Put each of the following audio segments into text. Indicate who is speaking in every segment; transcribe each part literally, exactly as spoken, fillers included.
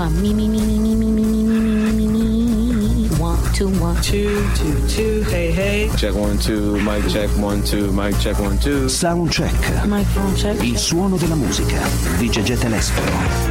Speaker 1: one, me, me, me, me, me, me, me, me, me, me, me, one, two, one, two, two, two, hey, hey.
Speaker 2: Check one, two, mic check one, two, mic check one, two.
Speaker 3: Sound check.
Speaker 1: Microphone check.
Speaker 3: Il suono della musica di Gegè Telesforo.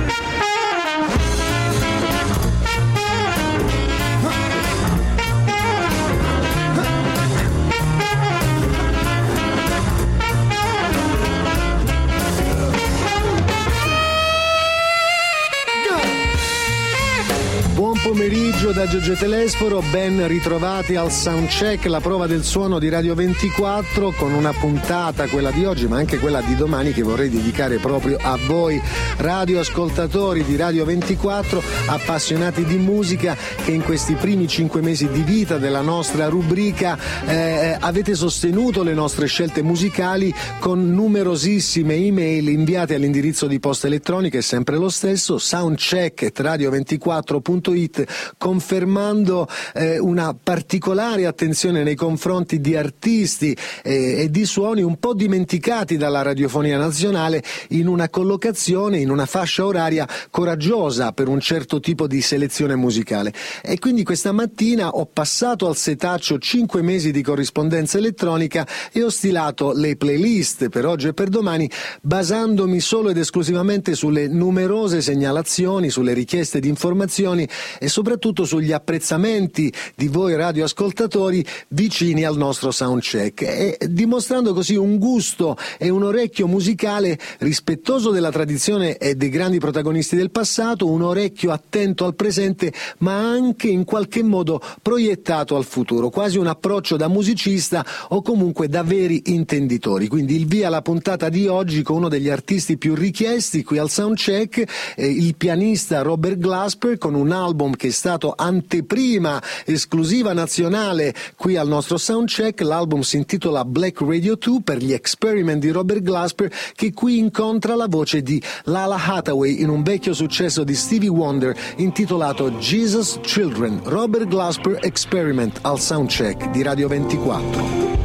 Speaker 4: Pomeriggio da Gegè Telesforo, ben ritrovati al Soundcheck, la prova del suono di Radio ventiquattro, con una puntata, quella di oggi ma anche quella di domani, che vorrei dedicare proprio a voi radioascoltatori di Radio ventiquattro, appassionati di musica, che in questi primi cinque mesi di vita della nostra rubrica eh, avete sostenuto le nostre scelte musicali con numerosissime email inviate all'indirizzo di posta elettronica, è sempre lo stesso, soundcheck at radio ventiquattro punto it, confermando eh, una particolare attenzione nei confronti di artisti eh, e di suoni un po' dimenticati dalla radiofonia nazionale, in una collocazione, in una fascia oraria coraggiosa per un certo tipo di selezione musicale. E quindi questa mattina ho passato al setaccio cinque mesi di corrispondenza elettronica e ho stilato le playlist per oggi e per domani, basandomi solo ed esclusivamente sulle numerose segnalazioni, sulle richieste di informazioni e soprattutto sugli apprezzamenti di voi radioascoltatori vicini al nostro soundcheck, e dimostrando così un gusto e un orecchio musicale rispettoso della tradizione e dei grandi protagonisti del passato, un orecchio attento al presente ma anche in qualche modo proiettato al futuro, quasi un approccio da musicista o comunque da veri intenditori. Quindi il via alla puntata di oggi con uno degli artisti più richiesti qui al soundcheck, eh, il pianista Robert Glasper, con un album che è stato anteprima esclusiva nazionale qui al nostro soundcheck. L'album si intitola Black Radio due, per gli Experiment di Robert Glasper, che qui incontra la voce di Lala Hathaway in un vecchio successo di Stevie Wonder intitolato Jesus Children. Robert Glasper Experiment al soundcheck di Radio ventiquattro.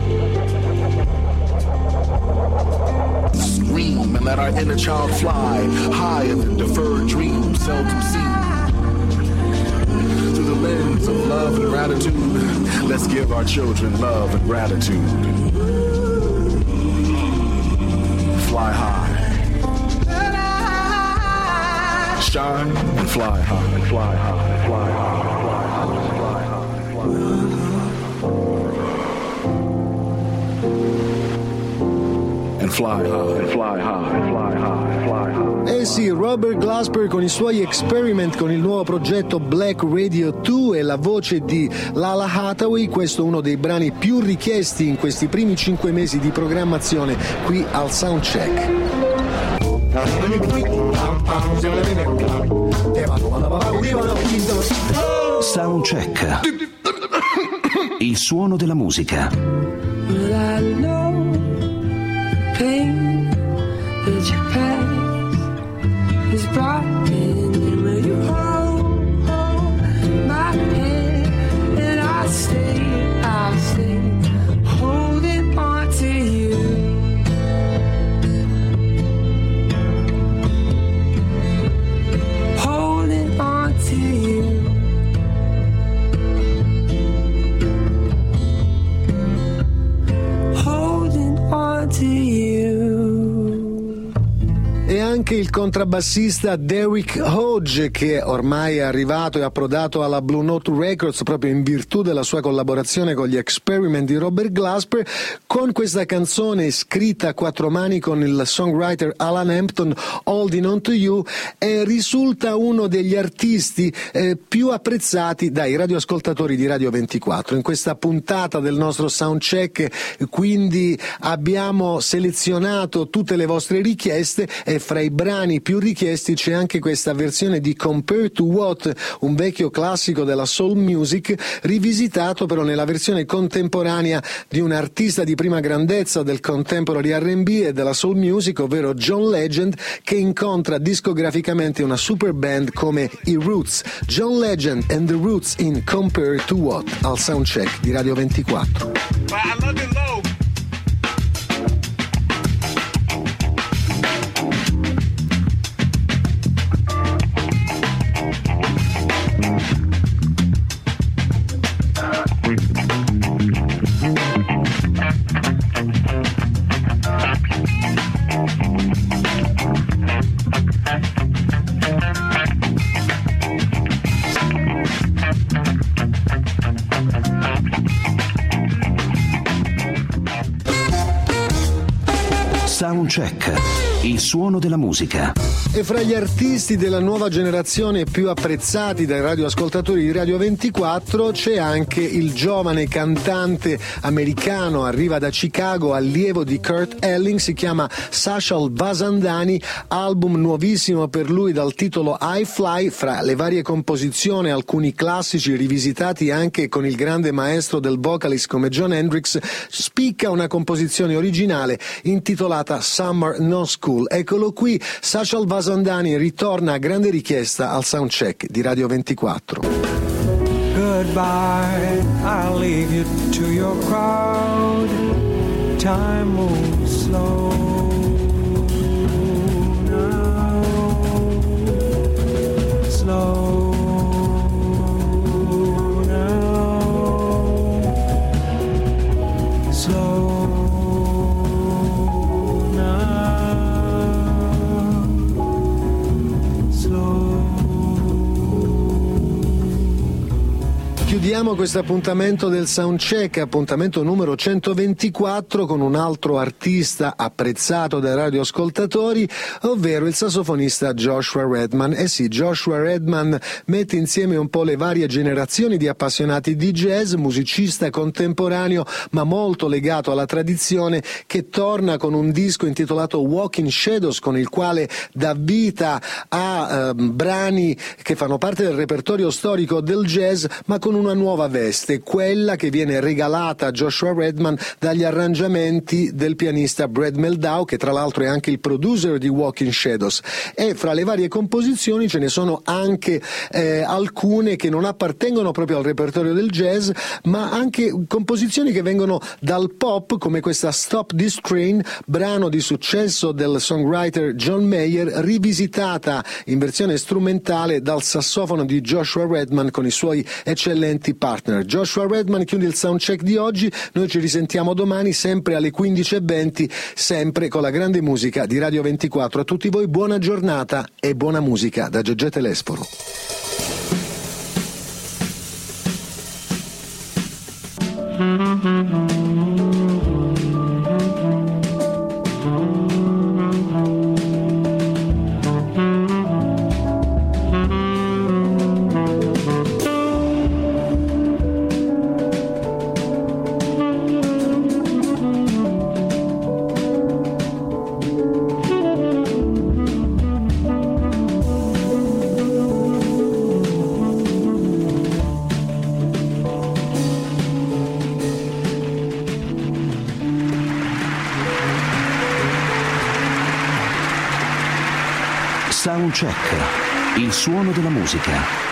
Speaker 5: Scream and let our inner child fly higher than deferred dreams seldom seen. Through the lens of love and gratitude, let's give our children love and gratitude. Fly high, shine and fly high, fly high, fly high, fly high, fly high, fly high. And fly high, fly high, fly high, fly high.
Speaker 4: Eh sì, Robert Glasper con i suoi Experiment, con il nuovo progetto Black Radio due e la voce di Lala Hathaway. Questo è uno dei brani più richiesti in questi primi cinque mesi di programmazione qui al Soundcheck.
Speaker 3: Soundcheck. Il suono della musica.
Speaker 6: Will I know pain that your past is broken, and will you hold, hold my hand, and I'll stay, I'll stay holding on to you. Holding on to you. Holding on to you.
Speaker 4: E anche il contrabbassista Derrick Hodge, che ormai è arrivato e approdato alla Blue Note Records proprio in virtù della sua collaborazione con gli Experiment di Robert Glasper, con questa canzone scritta a quattro mani con il songwriter Alan Hampton, Holding On To You, eh, risulta uno degli artisti eh, più apprezzati dai radioascoltatori di Radio ventiquattro. In questa puntata del nostro Soundcheck quindi abbiamo selezionato tutte le vostre richieste e fra i brani più richiesti c'è anche questa versione di Compare to What, un vecchio classico della soul music, rivisitato però nella versione contemporanea di un artista di prima grandezza del contemporary R and B e della soul music, ovvero John Legend, che incontra discograficamente una super band come i Roots. John Legend and the Roots in Compare to What al Soundcheck di Radio ventiquattro.
Speaker 7: I love it low.
Speaker 3: Soundcheck, il suono della musica.
Speaker 4: E fra gli artisti della nuova generazione più apprezzati dai radioascoltatori di Radio ventiquattro c'è anche il giovane cantante americano, arriva da Chicago, allievo di Kurt Elling, si chiama Sachal Vasandani, album nuovissimo per lui dal titolo I Fly, fra le varie composizioni alcuni classici rivisitati anche con il grande maestro del vocalist come Jon Hendricks, spicca una composizione originale intitolata Summer No School. Eccolo qui, Sachal Vasandani ritorna a grande richiesta al soundcheck di Radio ventiquattro.
Speaker 7: Goodbye, I'll leave you to your crowd. Time moves slow now, slow now, slow.
Speaker 4: Chiudiamo questo appuntamento del Soundcheck, appuntamento numero centoventiquattro, con un altro artista apprezzato dai radioascoltatori, ovvero il sassofonista Joshua Redman. Eh sì, Joshua Redman mette insieme un po' le varie generazioni di appassionati di jazz, musicista contemporaneo ma molto legato alla tradizione, che torna con un disco intitolato Walk in Shadows, con il quale dà vita a eh, brani che fanno parte del repertorio storico del jazz, ma con una nuova veste, quella che viene regalata a Joshua Redman dagli arrangiamenti del pianista Brad Meldau, che tra l'altro è anche il producer di Walk in Shadows. E fra le varie composizioni ce ne sono anche eh, alcune che non appartengono proprio al repertorio del jazz, ma anche composizioni che vengono dal pop, come questa Stop This Train, brano di successo del songwriter John Mayer, rivisitata in versione strumentale dal sassofono di Joshua Redman con i suoi eccellenti partner. Joshua Redman chiude il soundcheck di oggi, noi ci risentiamo domani sempre alle quindici e venti, sempre con la grande musica di Radio ventiquattro. A tutti voi buona giornata e buona musica da Gegè Telesforo.
Speaker 3: Soundcheck, il suono della musica.